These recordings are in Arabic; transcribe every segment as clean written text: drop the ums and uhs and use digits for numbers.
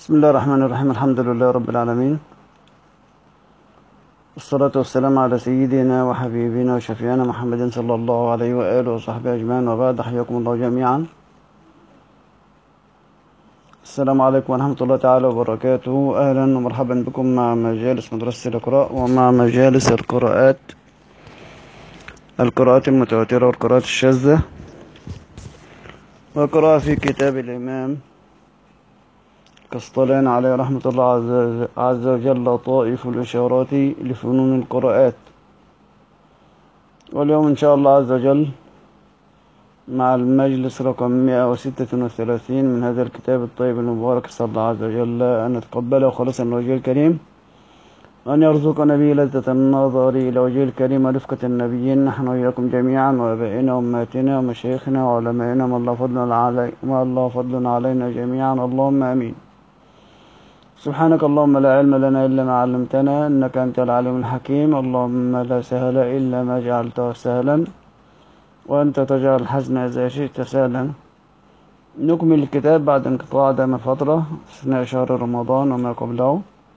بسم الله الرحمن الرحيم. الحمد لله رب العالمين، والصلاة والسلام على سيدنا وحبيبنا وشفيعنا محمد صلى الله عليه وآله وصحبه أجمعين، وبعد. حياكم الله جميعا. السلام عليكم ورحمة الله تعالى وبركاته. أهلا ومرحبا بكم مع مجالس مدرسة الإقراء، ومع مجالس القراءات المتواترة والقراءات الشاذة، وقراءة في كتاب الإمام كسطلان عليه رحمة الله عز وجل طائف الإشارات لفنون القراءات. واليوم إن شاء الله عز وجل مع المجلس رقم 136 من هذا الكتاب الطيب المبارك. صلى الله عز وجل أن يتقبله خالصا لوجهه الكريم، وأن يرزقنا به لذة النظر إلى وجهه الكريم ورفقة النبيين، نحن وإياكم جميعا، وآبائنا وأمهاتنا ومشايخنا وعلمائنا، ما الله فضل علينا جميعا، اللهم آمين. سبحانك اللهم لا علم لنا إلا ما علمتنا، إنك أنت العليم الحكيم. اللهم لا سهل إلا ما جعلته سهلا، وأنت تجعل الحزن إذا شئت سهلا. نكمل الكتاب بعد انقطاع دام فترة أثناء شهر رمضان وما قبله.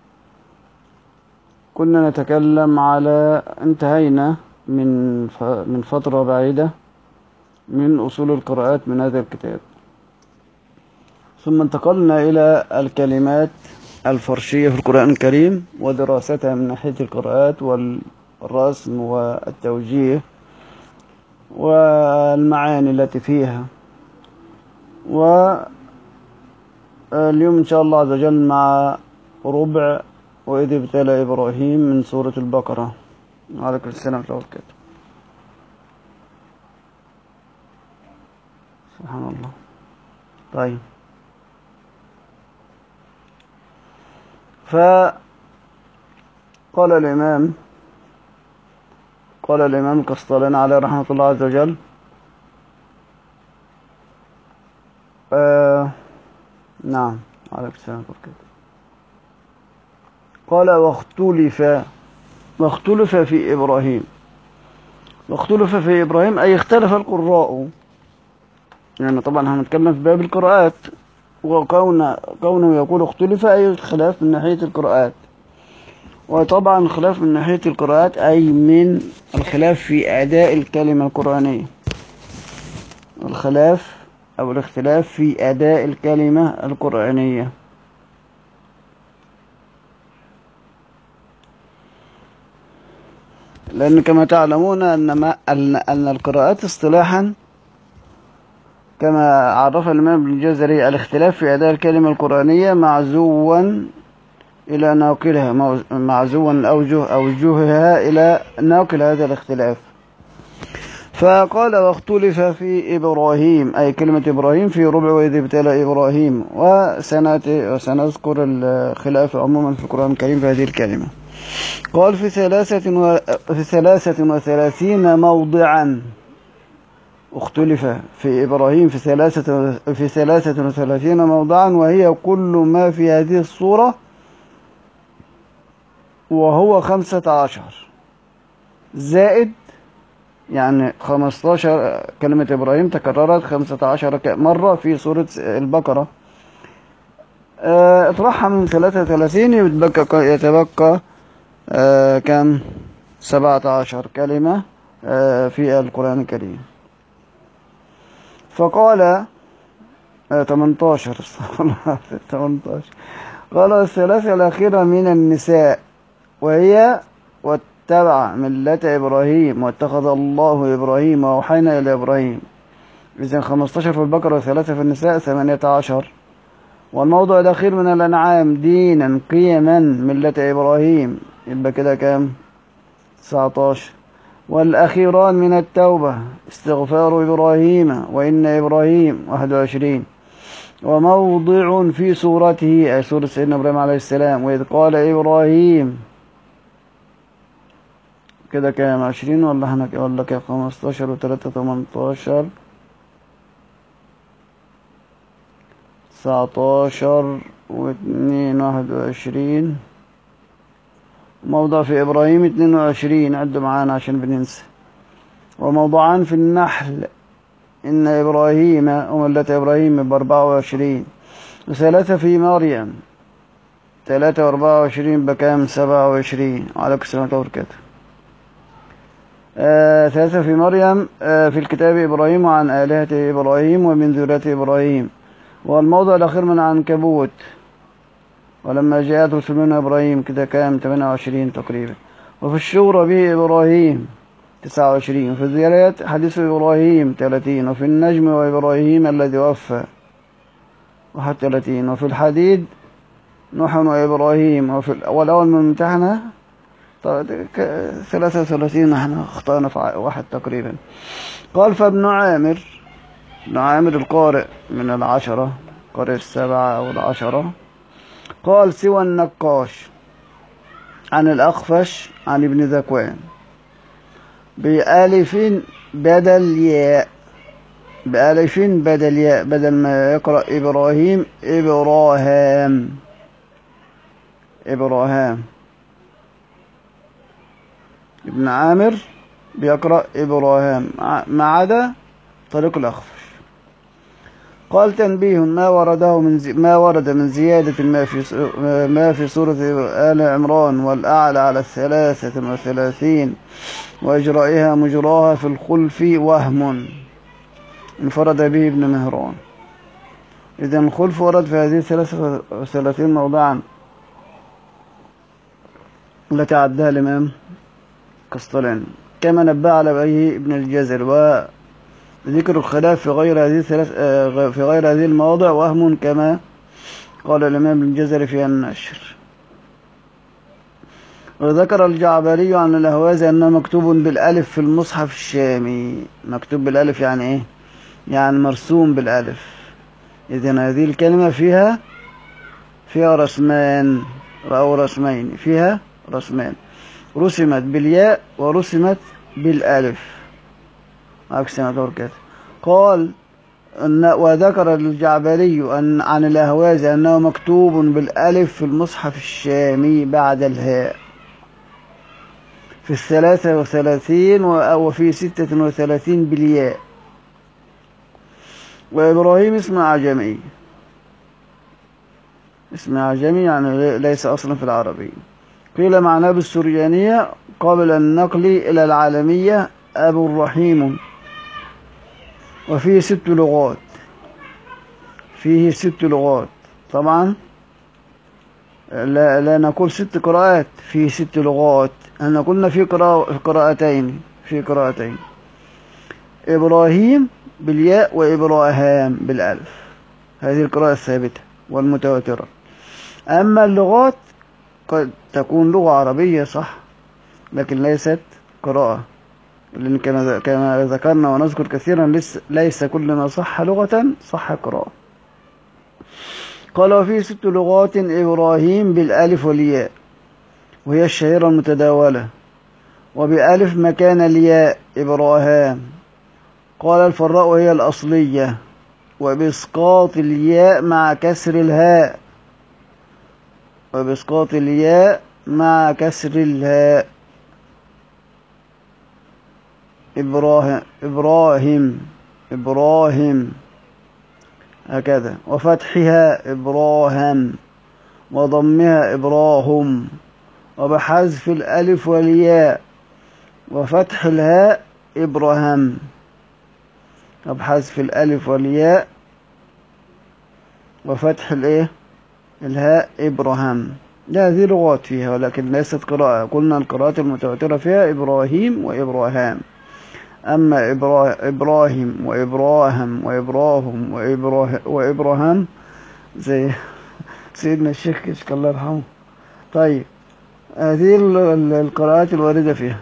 كنا نتكلم على انتهينا من فترة بعيدة من أصول القراءات من هذا الكتاب، ثم انتقلنا إلى الكلمات الفرشية في القرآن الكريم ودراستها من ناحية القراءات والرسم والتوجيه والمعاني التي فيها. واليوم إن شاء الله عز وجل مع ربع وإذ ابتلى إبراهيم من سورة البقرة. عليكم السلام ورحمة الله وبركاته. سبحان الله. طيب، فقال الإمام القسطلاني عليه رحمة الله عز وجل نعم عليكم السلام وبركاته. قال واختلف في إبراهيم. واختلف في إبراهيم أي اختلف القراء، يعني طبعا هنتكلم في باب القراءات، وكونه يقول اختلف أي خلاف من ناحية القراءات. وطبعا الخلاف من ناحية القراءات أي من الخلاف في أداء الكلمة القرآنية، الخلاف أو الاختلاف في أداء الكلمة القرآنية. لأن كما تعلمون أن القراءات اصطلاحا كما عرف الإمام ابن الجزري الاختلاف في أداء الكلمة القرآنية معزوا إلى ناقلها، معزوا أوجهها إلى ناقل هذا الاختلاف. فقال واختلف في إبراهيم أي كلمة إبراهيم في ربع وإذ ابتلى إبراهيم، وسنذكر الخلاف عموما في القرآن الكريم في هذه الكلمة. قال في 33 موضعا اختلف في إبراهيم في 33 موضعا، وهي كل ما في هذه الصورة، وهو 15 زائد يعني 15 كلمة إبراهيم تكررت 15 مرة في سورة البقرة. اطرحها من 33 يتبقى كم 17 كلمة في القرآن الكريم. فقال 18 قال الثلاثة الأخيرة من النساء، وهي واتبع ملة إبراهيم واتخذ الله إبراهيم وأوحينا إلى إبراهيم. إذن 15 في البقرة وثلاثة في النساء 18. والموضوع الأخير من الأنعام دينا قيما ملة إبراهيم، يبقى كده كام 19. والأخيران من التوبة استغفار إبراهيم وإن إبراهيم 21. وموضع في سورته أي سورة سيدنا إبراهيم عليه السلام وإذ قال إبراهيم، كده كام 20 ولا كام 15 و3 18 19 و2 21. موضع في إبراهيم 22، عدوا معانا عشان بننسى. وموضوعان في النحل إن إبراهيم وملة إبراهيم ب24. وثلاثة في مريم 3 و24 بكام؟ 27. وعليكم السلام ورحمة الله وبركاته. 3 في مريم في الكتاب إبراهيم وعن آلهة إبراهيم ومن ذرية إبراهيم. والموضع الأخير من عنكبوت ولما جاءت رسلنا إبراهيم كده كام؟ 28 تقريبا. وفي الشورى به إبراهيم 29. وفي الذريات حديث إبراهيم 30. وفي النجم وإبراهيم الذي وفى 31. وفي الحديد نوح وإبراهيم. والأول من امتحنه 33. احنا اخطأنا في واحد تقريبا. قال فابن عامر، ابن عامر القارئ من العشرة، قارئ 7 أو 10، قال سوى النقاش عن الأخفش عن ابن ذكوان بألف بدل ياء، بألف بدل ياء، بدل ما يقرأ إبراهيم إبراهام، إبراهام. ابن عامر بيقرأ إبراهام ما عدا طريق الأخفش. قال تنبيه ما ورد من زيادة ما في سورة آل عمران والأعلى على 33 وإجرائها مجراها في الخلف وهم انفرد به ابن مهران. إذن الخلف ورد في هذه 33 موضعا التي عدها الإمام قسطلاني، كما نبه على به ابن الجزر. وذكر الخلاف في غير هذه المواضع وهم كما قال الإمام ابن الجزر في النشر. وذكر الجعبري عن الأهوازي أنه مكتوب بالألف في المصحف الشامي. مكتوب بالألف يعني إيه؟ يعني مرسوم بالألف. إذن هذه الكلمة فيها رسمان أو رسمين، فيها رسمان، رسمت بالياء ورسمت بالألف. عكس ما تركت. قال وذكر الجعبري عن الأهوازي أنه مكتوب بالألف في المصحف الشامي بعد الهاء في 33 وفي 36 بالياء. وإبراهيم اسم عجمي، اسم عجمي يعني ليس أصلا في العربي. قيل معناه بالسريانية قبل النقل إلى العالمية أبو الرحيم. وفيه 6 لغات، فيه 6 لغات. طبعا لا نقول 6 قراءات، فيه 6 لغات. احنا قلنا في قراءتين، في قراءتين، إبراهيم بالياء وإبراهام بالألف، هذه القراءة الثابتة والمتواترة. أما اللغات قد تكون لغة عربية صح، لكن ليست قراءة، لأن كما ذكرنا ونذكر كثيرا ليس كل ما صح لغة صح قراءة. قال وفيه 6 لغات إبراهيم بالألف والياء وهي الشهيرة المتداولة، وبألف مكان الياء إبراهام. قال الفراء وهي الأصلية، وبإسقاط الياء مع كسر الهاء، وبإسقاط الياء مع كسر الهاء إبراهيم هكذا، وفتحها إبراهام وضمها إبراهم، وبحذف الألف والياء وفتح الهاء إبراهام، وبحذف الألف والياء وفتح الهاء إبراهام. هذه لغات فيها ولكن ليست قراءة. قلنا القراءات المتواترة فيها إبراهيم وإبراهام. أما إبراهيم وإبراهام وإبراهم وإبراهام زي سيدنا الشيخ كشك الله يرحمه. طيب هذه القراءات الواردة فيها.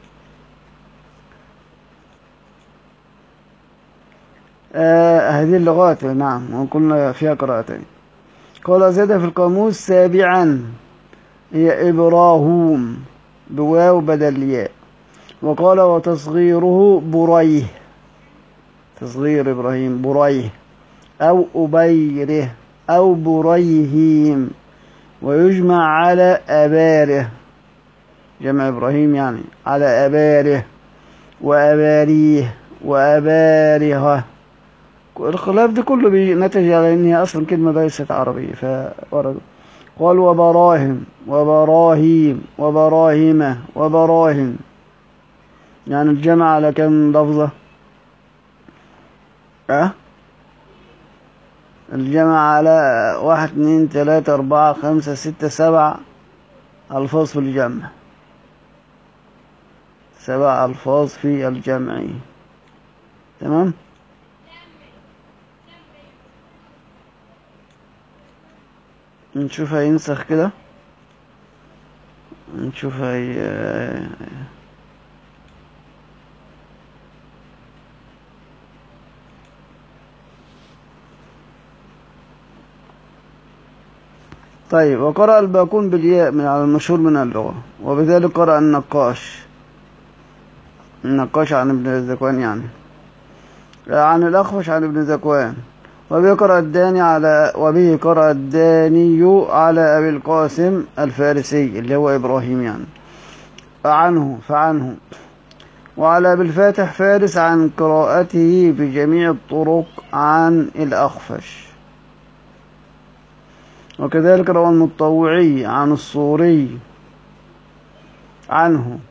هذه اللغات نعم وقلنا فيها قراءتين. قال زاد في القاموس 7 هي إبراهوم بواو بدل ياء. وقال وتصغيره بريه، تصغير إبراهيم بريه أو أبيره أو بريهيم، ويجمع على أباره، جمع إبراهيم يعني على أباره وأباريه وأبارها. الخلاف ده كله نتج على أنها أصلا كلمة ليست عربية فورد. قال وبراهم وبراهيم وبراهيمة وبراهم، يعني الجمع على كم لفظة؟ الجمع على 1 2 3 4 5 6 7 ألفاظ في الجمع، 7 ألفاظ في الجمع. تمام. نشوف هينسخ كده، نشوف طيب. وقرأ الباقون بالياء من على المشهور من اللغة، وبذلك قرأ النقاش عن ابن ذكوان، يعني عن الأخفش عن ابن ذكوان. وبه قرأ الداني على أبي القاسم الفارسي اللي هو إبراهيم يعني، فعنه. وعلى أبي الفاتح فارس عن قراءته بجميع الطرق عن الأخفش. وكذلك روى المطوعي عن الصوري عنه.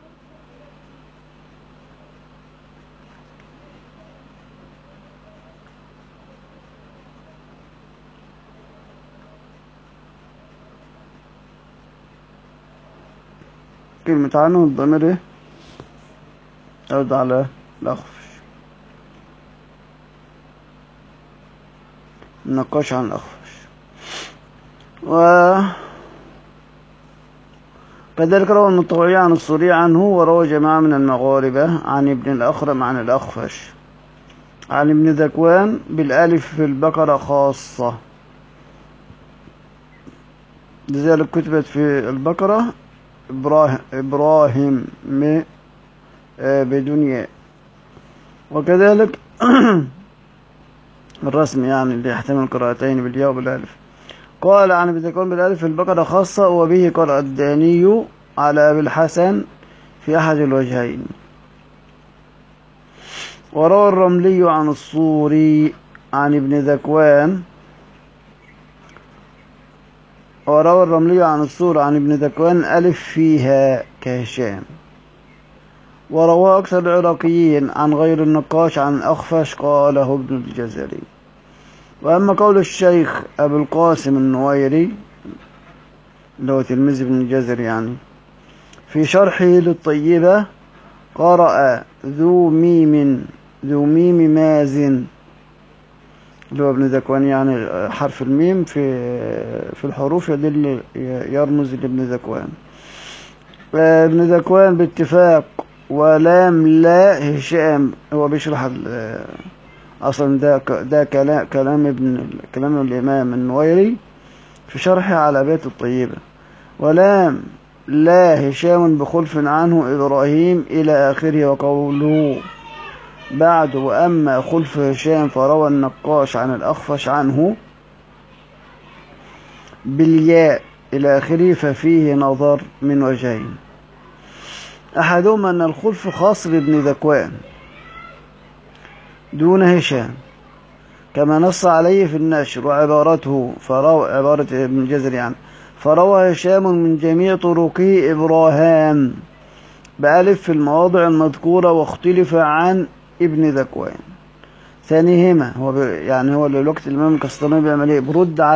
كلمة عنه الضمير ايه؟ يعود على الأخفش. النقاش عن الأخفش. وكذلك روى المطوعي عن الصوري عنه، وروى جماعة من المغاربة عن ابن الأخرم عن الأخفش عن ابن ذكوان بالألف في البقرة خاصة، لذلك كتبت في البقرة إبراهيم بدون ياء. وكذلك الرسم يعني اللي يحتمل قراءتين بالياء وبالألف. قال عن ابن ذكوان بالألف في البقرة خاصة، وبه قرأ الداني على أبي الحسن في أحد الوجهين. وروى الرملي عن الصوري عن ابن ذكوان ابن ذكوان ألف فيها كهشام. وروى أكثر العراقيين عن غير النقاش عن الأخفش قاله ابن الجزري. وأما قول الشيخ أبو القاسم النويري اللي هو تلميذ ابن الجزري يعني في شرحه للطيبة، قرأ ذو ميم مازن اللي هو ابن ذكوان، يعني حرف الميم في الحروف يدل يرمز لابن ذكوان. ابن ذكوان باتفاق. ولام لا هشام، هو بيشرح اصلا ده كلام الامام النويري في شرحه على بيت الطيبة. ولام لا هشام بخلف عنه إبراهيم إلى آخره. وقوله بعد وأما خلف هشام فروى النقاش عن الأخفش عنه بالياء إلى آخره، ففيه نظر من وجهين. أحدهما أن الخلف خاص بابن ذكوان دون هشام كما نص عليه في النشر، وعبارته عبارة ابن الجزري يعني فروى هشام من جميع طرقه إبراهام بألف في المواضع المذكورة، واختلف عن ابن ذكوان. ثانيهما هو الوقت الإمام القسطلاني بيعمل ايه؟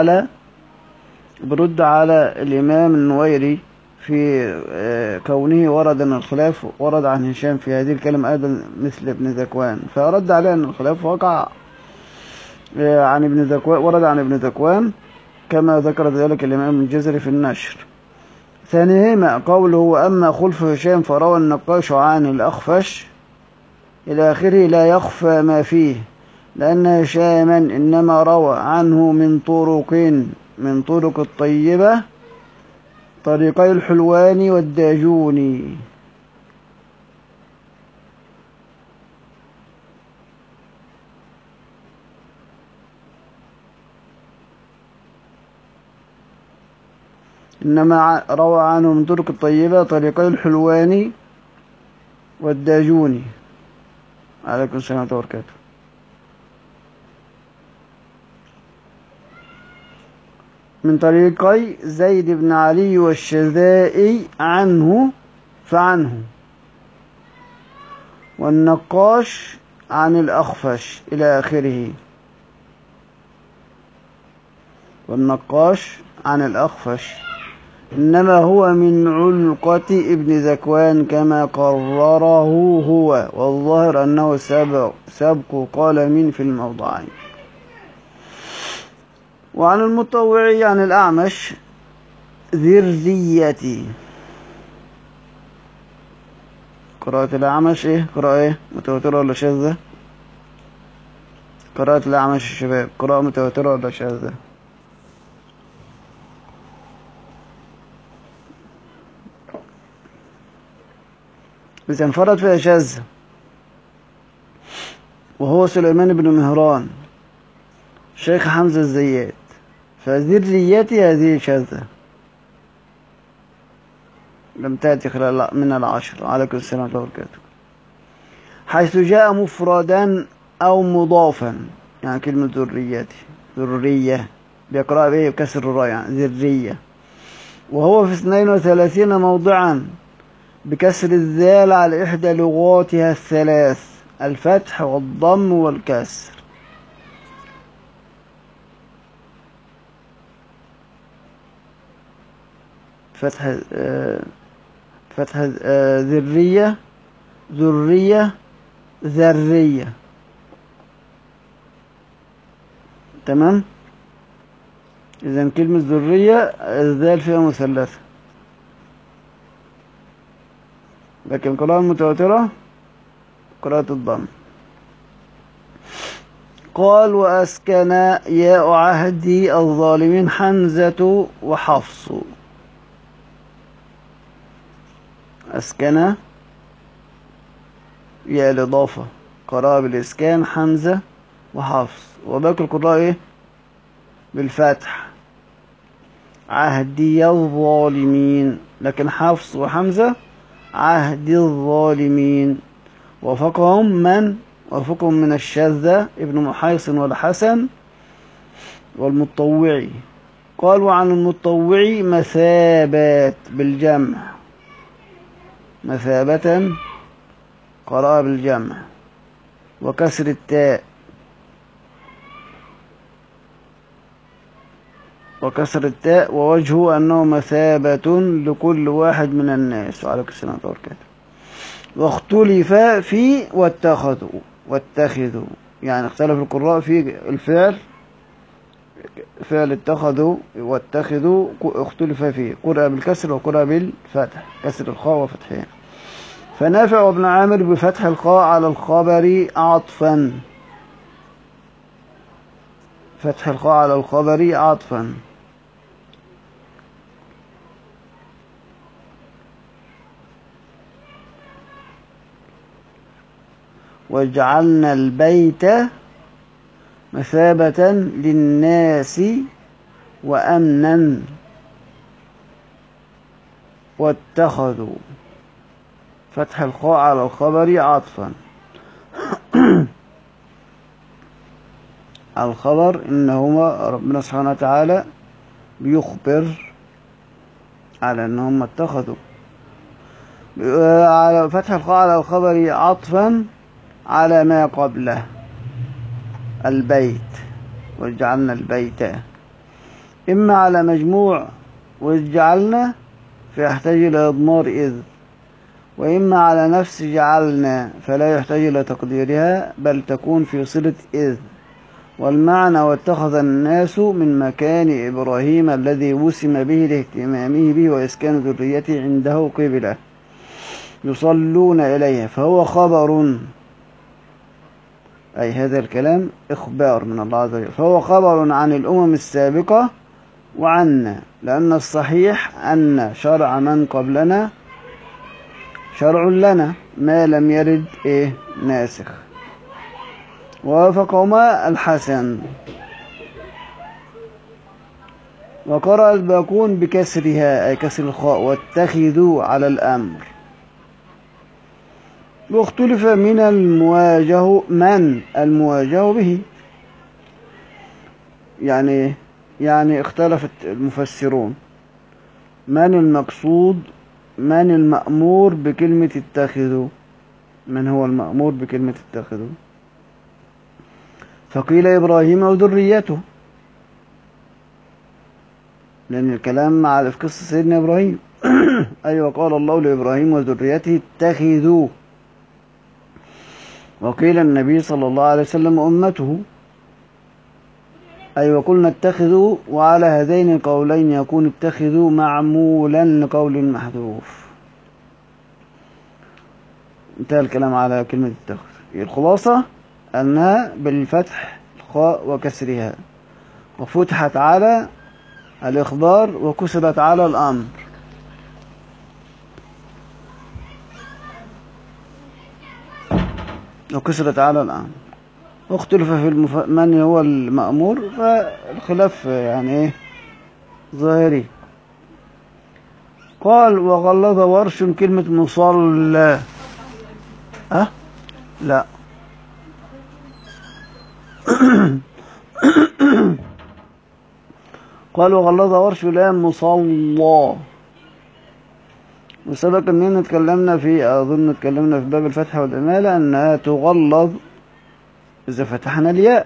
برد على الإمام النويري في كونه ورد عن هشام في هذه الكلمة أيضا مثل ابن ذكوان، فرد عليه أن الخلاف وقع عن ابن ذكوان، ورد عن ابن ذكوان كما ذكر ذلك الإمام الجزري في النشر. ثانيهما قوله وأما خلف هشام فروى النقاش عن الأخفش إلى آخره لا يخفى ما فيه، لأن هشاما إنما روى عنه من طرق الطيبة طريقي الحلواني والداجوني. إنما روى عنه من طرق الطيبة طريقي الحلواني والداجوني. عليكم السلام ورحمة الله وبركاته. من طريقي زيد بن علي والشذائي فعنه، والنقاش عن الأخفش إلى آخره. والنقاش عن الأخفش إنما هو من علقة ابن ذكوان كما قرره هو، والظاهر أنه سبق قلم في الموضعين. وعن المطوعي عن الأعمش ذريتي. قراءة الأعمش قراءة متواترة ولا شاذة؟ قراءة الأعمش يا شباب قراءة متواترة ولا شاذة؟ إذا انفرد فيها شاذة، وهو سليمان بن مهران شيخ حمزة الزيات، فذريتي هذه شاذة لم تأتي خلال من العشر. عليكم السلام ورحمة الله وبركاته. حيث جاء مفردا أو مضافا، يعني كلمة ذريتي ذرية بيقرأ به بكسر الراء يعني ذرية، وهو في 32 موضعا بكسر الذال على إحدى لغاتها الثلاث، الفتح والضم والكسر. فتح ذرية ذرية ذرية. تمام. إذن كلمة ذرية الذال فيها مثلثة، لكن قراءة المتواترة قراءة الضم. قال وأسكن ياء عهدي الظالمين حمزة وحفص. أسكن ياء الإضافة قراءة بالإسكان حمزة وحفص، وباقي القراءة بالفتح عهدي الظالمين، لكن حفص وحمزة عهد الظالمين. وفقهم من الشاذة ابن محيصن والحسن والمطوعي. قال وعن المطوعي مثابات بالجمع، مثابة قراءة بالجمع وكسر التاء ووجهه أنه مثابة لكل واحد من الناس. وعليكم السلام ورحمة الله وبركاته. واختلف في واتخذوا، يعني اختلف القراء في الفعل، فعل اتخذوا واتخذوا اختلف فيه، قرأ بالكسر وقرأ بالفتح، كسر الخاء وفتحها. فنافع وابن عامر بفتح الخاء على الخبر عطفا، فتح الخاء على الخبر عطفا. وجعلنا البيت مثابة للناس وأمنا واتخذوا، فتح الخاء على الخبر عطفا. الخبر إنهما ربنا سبحانه وتعالى بيخبر على أنهم اتخذوا، على فتح الخاء على الخبر عطفا على ما قبله البيت، وجعلنا البيت، إما على مجموع وجعلنا فيحتاج إلى إضمار إذ، وإما على نفس جعلنا فلا يحتاج إلى تقديرها بل تكون في صلة إذ. والمعنى واتخذ الناس من مكان إبراهيم الذي وسم به لاهتمامه به وإسكان ذريته عنده قبلة يصلون إليها، فهو خبر، أي هذا الكلام إخبار من الله عز وجل، فهو خبر عن الأمم السابقة وعنا، لأن الصحيح أن شرع من قبلنا شرع لنا ما لم يرد ناسخ. ووافقهما الحسن. وقرأ الباقون بكسرها أي كسر الخاء واتخذوا على الأمر. واختلف من المواجه به، يعني يعني اختلفت المفسرون من المقصود، من المأمور بكلمة اتخذوا، من هو المأمور بكلمة اتخذوا؟ فقيل إبراهيم وذريته، لأن الكلام في قصة سيدنا إبراهيم. أيوة، قال الله لإبراهيم وذريته اتخذوا. وقيل النبي صلى الله عليه وسلم أمته. أيوة، قلنا اتخذوا، وعلى هذين القولين يكون اتخذوا معمولا لقول محذوف. انتهى الكلام على كلمة اتخذ. الخلاصة أنها بالفتح الخاء وكسرها، وفتحت على الإخبار وكسرت على الأمر. وكسرت على الأمر. واختلف في من هو المأمور، فالخلاف يعني ايه ظاهري. قال وغلظ ورش كلمة مصلى. لا. قال وغلظ ورش لا مصلى. وسبق اننا اتكلمنا في باب الفتح والإمالة أنها تغلظ إذا فتحنا الياء،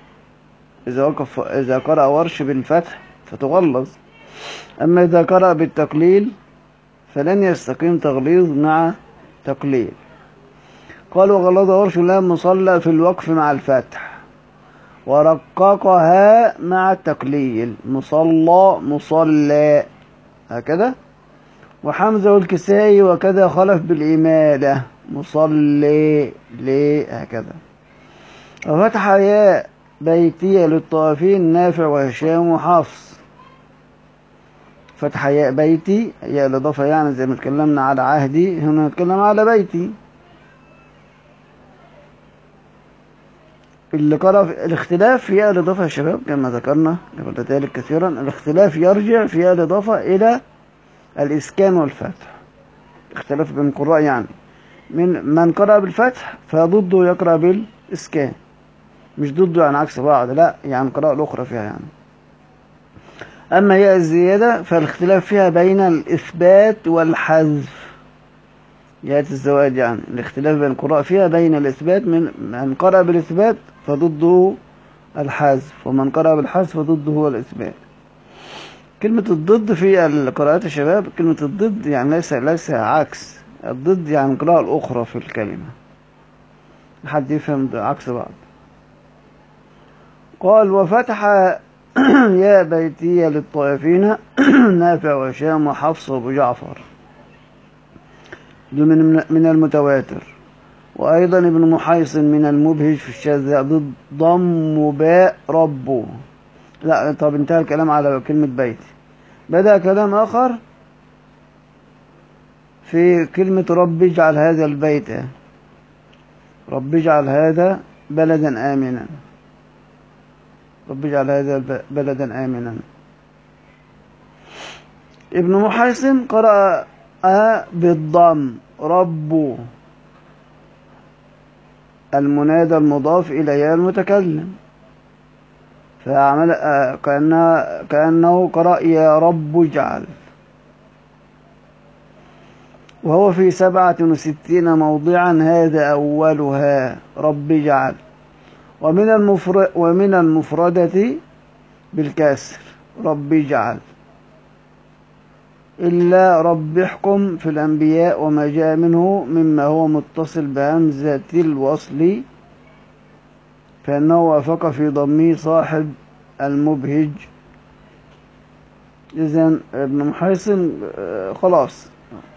إذا قرأ ورش بالفتح فتغلظ. أما إذا قرأ بالتقليل فلن يستقيم تغليظ مع تقليل. قال وغلظ ورش لا مصلى في الوقف مع الفتح، ورققها مع التقليل، مصلى مصلى هكذا. وحمزة والكسائي وكذا خلف بالإمالة، مصلي لي هكذا. وفتح ياء بيتية للطائفين نافع وهشام وحفص. فتح ياء بيتي، ياء الإضافة يعني زي ما اتكلمنا على عهدي، هنا نتكلم على بيتي. اللي قرأ الاختلاف في ياء الإضافة يا شباب كما ذكرنا قبل ذلك كثيرا، الاختلاف يرجع في ياء الإضافة إلى الإسكان والفتح. اختلاف بين القراء يعني، من قرأ بالفتح فضده يقرأ بالإسكان، مش ضده يعني عكس بعض، لا يعني القراءة الأخرى فيها يعني. أما ياء الزيادة فالاختلاف فيها بين الإثبات والحذف. ياء الزوائد يعني الاختلاف بين القراء فيها بين الإثبات، من قرأ بالإثبات فضده الحذف، ومن قرأ بالحذف فضده هو الإثبات. كلمة الضد في القراءات الشباب، كلمة الضد يعني ليس عكس، الضد يعني القراءة الأخرى في الكلمة، حد يفهم عكس بعض. قال وفتح يا بيتي للطائفين نافع وهشام وحفص وابو جعفر، ده من المتواتر. وأيضا ابن محيصن من المبهج في الشاذ ضد ضم باء ربه. لا طب انتهى الكلام على كلمة بيتي، بدأ كلام آخر في كلمة رب اجعل هذا البيت، رب اجعل هذا بلدا آمنا، رب اجعل هذا بلدا آمنا. ابن محيصن قرأ بالضم رب، المنادى المضاف إلى ياء المتكلم، فعمل كأنه قرأ يا رب اجعل. وهو في 67 موضعا، هذا أولها رب اجعل. ومن المفردة بالكسر رب اجعل، إلا رب احكم في الأنبياء وما جاء منه مما هو متصل بهمزة الوصل، فإنه وافق في ضمه صاحب المبهج. إذن ابن محيصن خلاص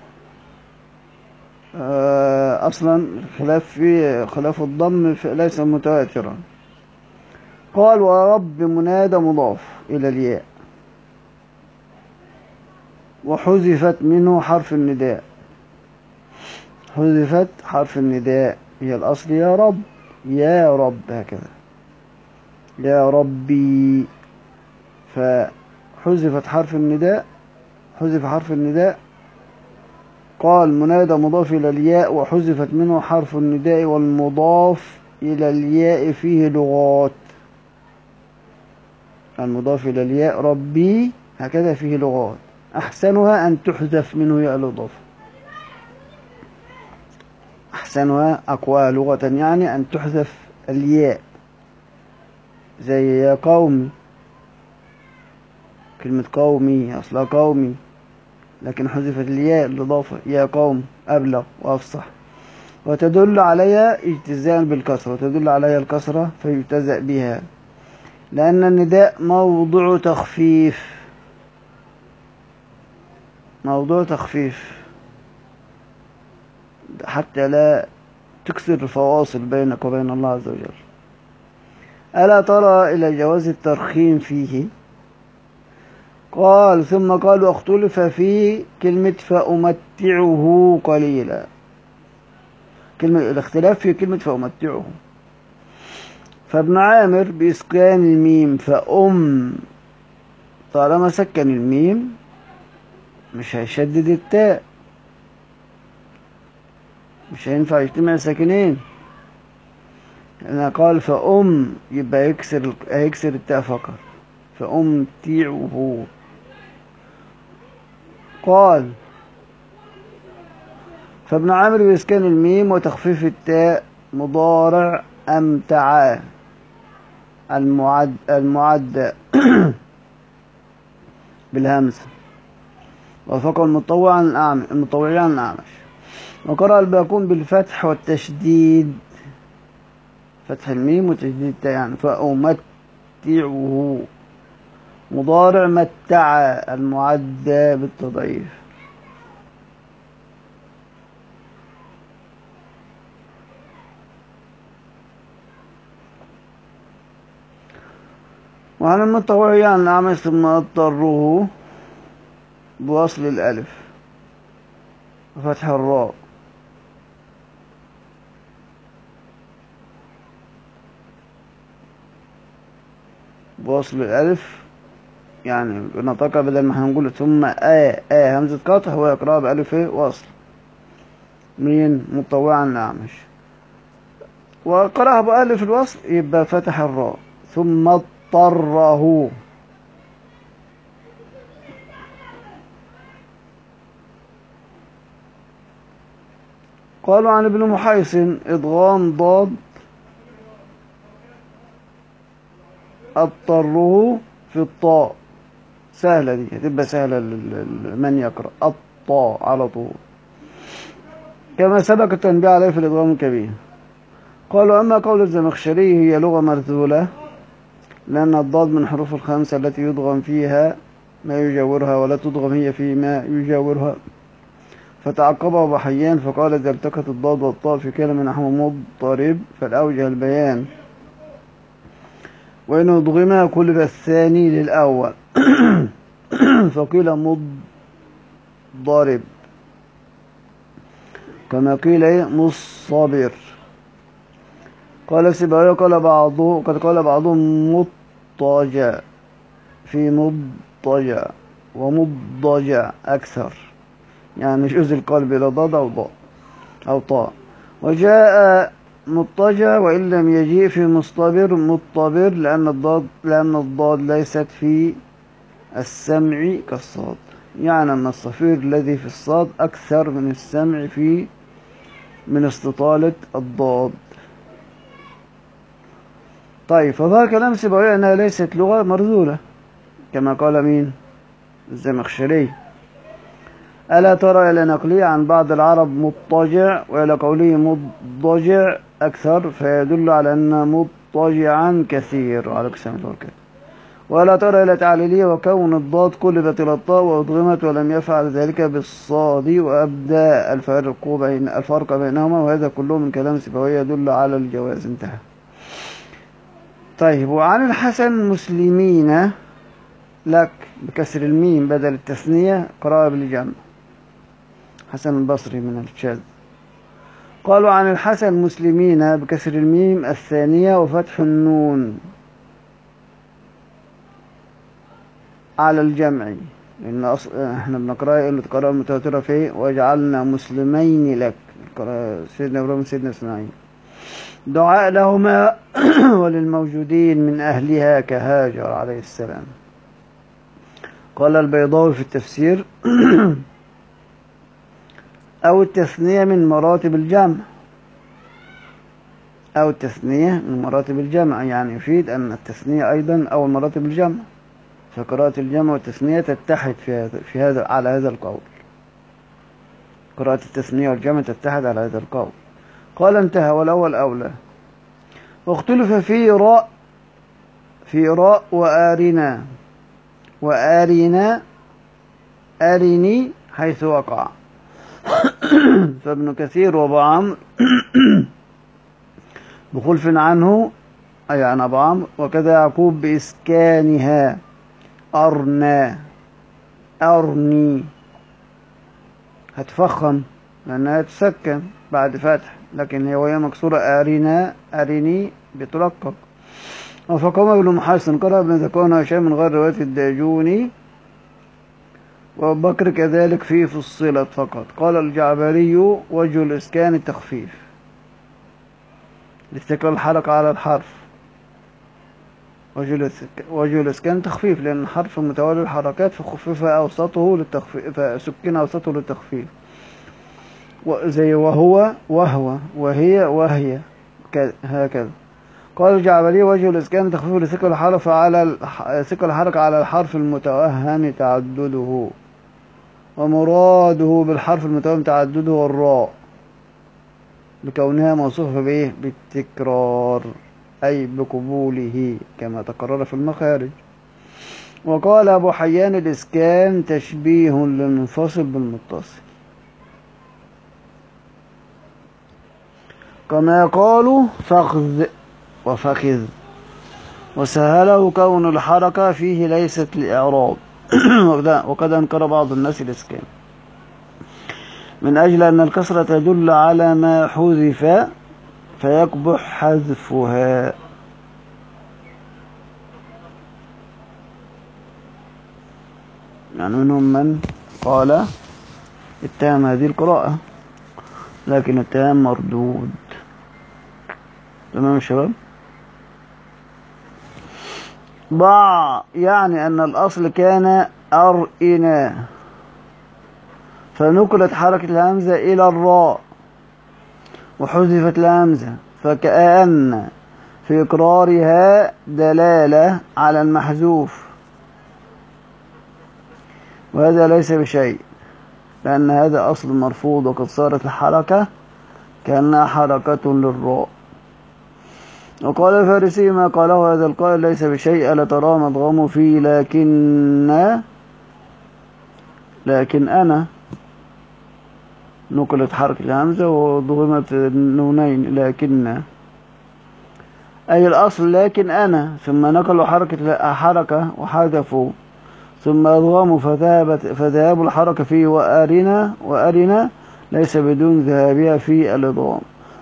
أصلا خلاف الضم ليس متواترا. قال ورب منادى مضاف إلى الياء، وحذفت منه حرف النداء، حذفت حرف النداء، هي الأصل يا رب، يا رب هكذا يا ربي، فحذفت حرف النداء، حذف حرف النداء. قال منادى مضاف إلى الياء وحذفت منه حرف النداء، والمضاف إلى الياء فيه لغات، المضاف إلى الياء ربي، هكذا فيه لغات. أحسنها أن تحذف منه ياء الإضافة. أحسنها أقوى لغة يعني أن تحذف الياء، زي يا قومي. كلمة قومي أصلها قومي، لكن حذفت الياء الإضافة، يا قوم أبلغ وأفصح. وتدل عليها اجتزاء بالكسرة، وتدل عليها الكسرة فيجتزأ بها، لأن النداء موضع تخفيف، موضوع تخفيف، حتى لا تكسر الفواصل بينك وبين الله عز وجل. ألا ترى إلى جواز الترخيم فيه؟ قال ثم قال واختلف في كلمة فأمتعه قليلا. الاختلاف في كلمة فأمتعه. فابن عامر بإسكان الميم طالما سكن الميم مش هيشدد التاء، مش هينفع يجتمع ساكنين. أنا قال يبقى هيكسر التاء فقط، فأمتعه. قال فابن عامر بإسكان الميم وتخفيف التاء مضارع أمتع المعد بالهمزة، وفق المطوعين عن الأعمش. وقرأ الباقون بالفتح والتشديد، فتح الميم وتشديد التاء، يعني فأمتعه مضارع متع المعد بالتضعيف. وعن المطوعي عن الأعمش ثم اضطره بوصل الألف وفتح الراء، بوصل الألف يعني نطق، بدل ما هنقول ثم همزة قطع، هو يقرأ بألف وصل. مين؟ مطوع عن الأعمش. وقرأها بألف الوصل يبقى فتح الراء ثم اضطره. قالوا عن ابن محيصن إضغام ضاد اضطره في الطاء، سهلة دي، هتبقى سهلة من يقرأ الطاء على طول، كما سبق التنبيه عليه في الإضغام الكبير. قالوا أما قول الزمخشري هي لغة مرذولة، لأن الضاد من حروف الخمسة التي يضغم فيها ما يجاورها، ولا تضغم هي فيما يجاورها، فتعقبه بحيان فقال إذا التقت الضاد والطاء في كلمة نحو مضطرب فالأوجه البيان، وإن أضغمها قلب الثاني للأول فقيل مضطرب، كما قيل مصابر. قال السباوي قد قال بعضهم مضطجع في مضطجع ومضطجع أكثر، يعني جزء القلب إلى ضاد أو ضاء أو طاء. وجاء مضطجع وإن لم يجيء في مضطبر لأن الضاد ليست في السمع كالصاد، يعني أن الصفير الذي في الصاد أكثر من السمع من استطالة الضاد. طيب، فظهر كلام السباوي أنها ليست لغة مرذولة كما قال مين؟ الزمخشري. ألا ترى إلى نقلي عن بعض العرب مضطجع وإلى قوله مضطجع أكثر، فيدل على أن مضطجعا كثير. وعليكم السلام ورحمة الله. ولا ترى إلى تعليلية وكون الضاد قلبت إلى الطاء وأضغمت ولم يفعل ذلك بالصاد، وأبدى الفرق بينهما، وهذا كله من كلام السباوي يدل على الجواز. انتهى. طيب، وعن الحسن مسلمين لك بكسر الميم بدل التثنية قراءة بالجمع، حسن البصري من الشاذ. قالوا عن الحسن مسلمين بكسر الميم الثانية وفتح النون على الجمع، لأن احنا بنقرأ القراءة المتواترة فيه وجعلنا مسلمين لك، سيدنا إبراهيم سيدنا إسماعيل. دعاء لهما وللموجودين من أهلها كهاجر عليه السلام. قال البيضاوي في التفسير أو التثنية من مراتب الجمع، أو التثنية من مراتب الجمع، يعني يفيد أن التثنية أيضا أول مراتب الجمع، فقراءة الجمع والتثنية تتحد في هذا على هذا القول. قراءة التثنية والجمع تتحد على هذا القول. قال انتهى والأول أولى. واختلف في راء وآرنا، وآرنا أرني حيث وقع. فابن كثير وابو عمرو بخلف عنه أي عن أبو عمرو، وكذا يعقوب بإسكانها أرنا أرني، هتفخم لأنها تسكن بعد فتح، لكن وهي مكسورة آرنا أرني بترقق. وفقام ابن محسن قرأ ابن ذكوان وهشام من غير رواية الداجوني، وأبو بكر كذلك في فصلت فقط. قال الجعبري وجه الإسكان التخفيف لاستقرار الحركة على الحرف. وجه الإسكان تخفيف لأن الحرف متوالي الحركات فخفف أوسطه للتخفيف، فسكن أوسطه للتخفيف، زي وهو وهو وهي وهي هكذا. قال الجعبري وجه الإسكان تخفيف لثقل الحرف على ثقل الحركة على الحرف المتوهم تعدده، ومراده بالحرف المتوهم تعدده الراء لكونها موصوفة بإيه؟ بالتكرار أي بقبوله كما تقرر في المخارج. وقال أبو حيان الإسكان تشبيه للمنفصل بالمتصل، كما قالوا فخذ وفخذ، وسهله كون الحركة فيه ليست لإعراب. وقد أنكر بعض الناس الإسكان من أجل أن الكسرة تدل على ما حذف فيقبح حذفها. يعني منهم من قال اتهم هذه القراءة، لكن التهم مردود. تمام يا شباب؟ ضع يعني أن الأصل كان أرئنا، فنقلت حركة الهمزة إلى الراء وحذفت الهمزة، فكأن في إقرارها دلالة على المحذوف، وهذا ليس بشيء لأن هذا أصل مرفوض، وقد صارت الحركة كأنها حركة للراء. وقال الفارسي ما قاله هذا القائل ليس بشيء ألا ترى مضغم في لكن أنا، نقلت حركة الهمزة وضغمت النونين لكن، أي الأصل لكن أنا، ثم نقلوا حركة وحذفوا، ثم أضغموا فذهاب الحركة فيه وأرنا ليس بدون ذهابها في الإضغام.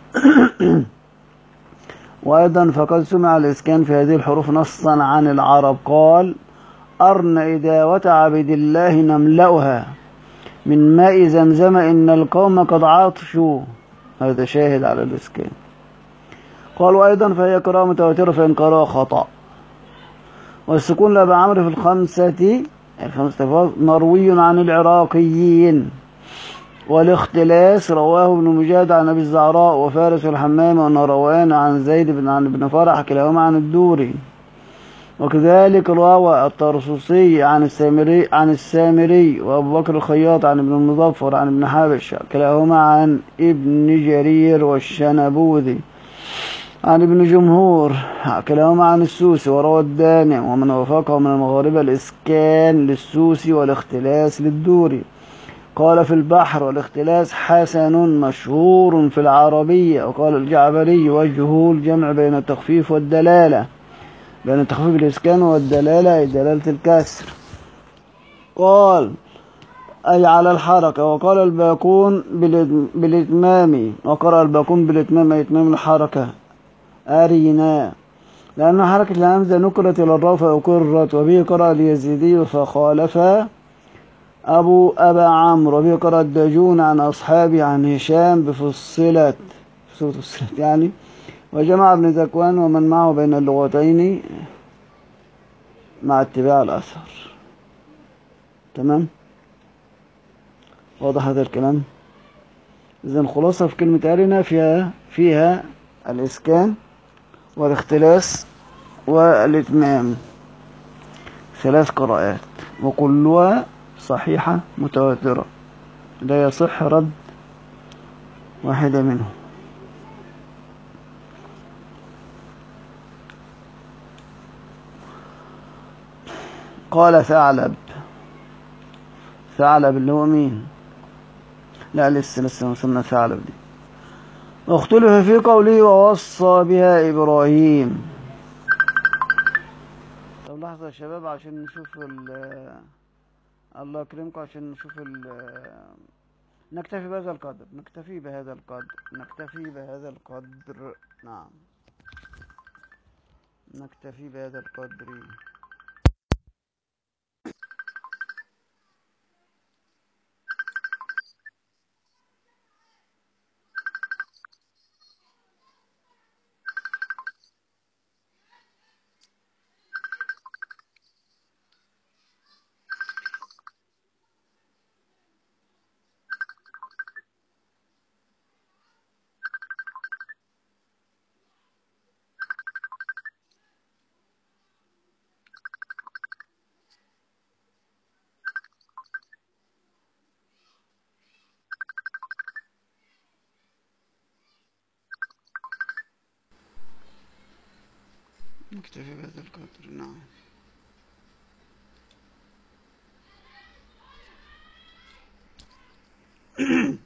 وأيضا فقد سمع الإسكان في هذه الحروف نصا عن العرب، قال أرن إداوة عبد الله نملأها من ماء زمزم إن القوم قد عطشوا، هذا شاهد على الإسكان. قالوا أيضا فهي قراءة متواترة فإن قراءة خطأ. والسكون لأبي عمرو في الخمسة ألفاظ مروي عن العراقيين، والاختلاس رواه ابن مجاهد عن أبي الزعراء وفارس الحمام ونروان عن زيد بن فرح كلاهما عن الدوري. وكذلك روى الطرسوسي عن السامري وأبو بكر الخياط عن ابن المظفر عن ابن حابش كلاهما عن ابن جرير والشنبوذي عن ابن جمهور كلاهما عن السوسي. وروى الدانع ومن وافقه من المغاربة الإسكان للسوسي والاختلاس للدوري. قال في البحر والاختلاس حسن مشهور في العربية. وقال الجعبري وجهه الجمع بين التخفيف والدلالة، بين التخفيف الإسكان والدلالة أي دلالة الكسر، قال أي على الحركة. وقال الباقون بالإتمام، وقرأ الباقون بالإتمام أي إتمام الحركة أرينا، لأن حركة الهمزة نقلت إلى الراء فأقرت. وبه قرأ اليزيدي فخالف أبا عمرو. وبه قرأ الداجون عن أصحابه عن هشام بفصلت يعني، وجمع ابن ذكوان ومن معه بين اللغتين مع اتباع الأثر. تمام، واضح هذا الكلام؟ إذن خلاصة في كلمة أرنا فيها الإسكان والاختلاس والإتمام، 3 قراءات وكلها صحيحة متواترة، لا يصح رد واحدة منهم. قال ثعلب اللي هو مين؟ لا لسه وصلنا ثعلب دي. واختلف في قوله ووصى بها إبراهيم. طب لحظة يا شباب عشان نشوف الله يكرمكم، عشان نشوف نكتفي بهذا القدر، نعم، نكتفي بهذا القدر. نكتفي بهذا القدر، نعم.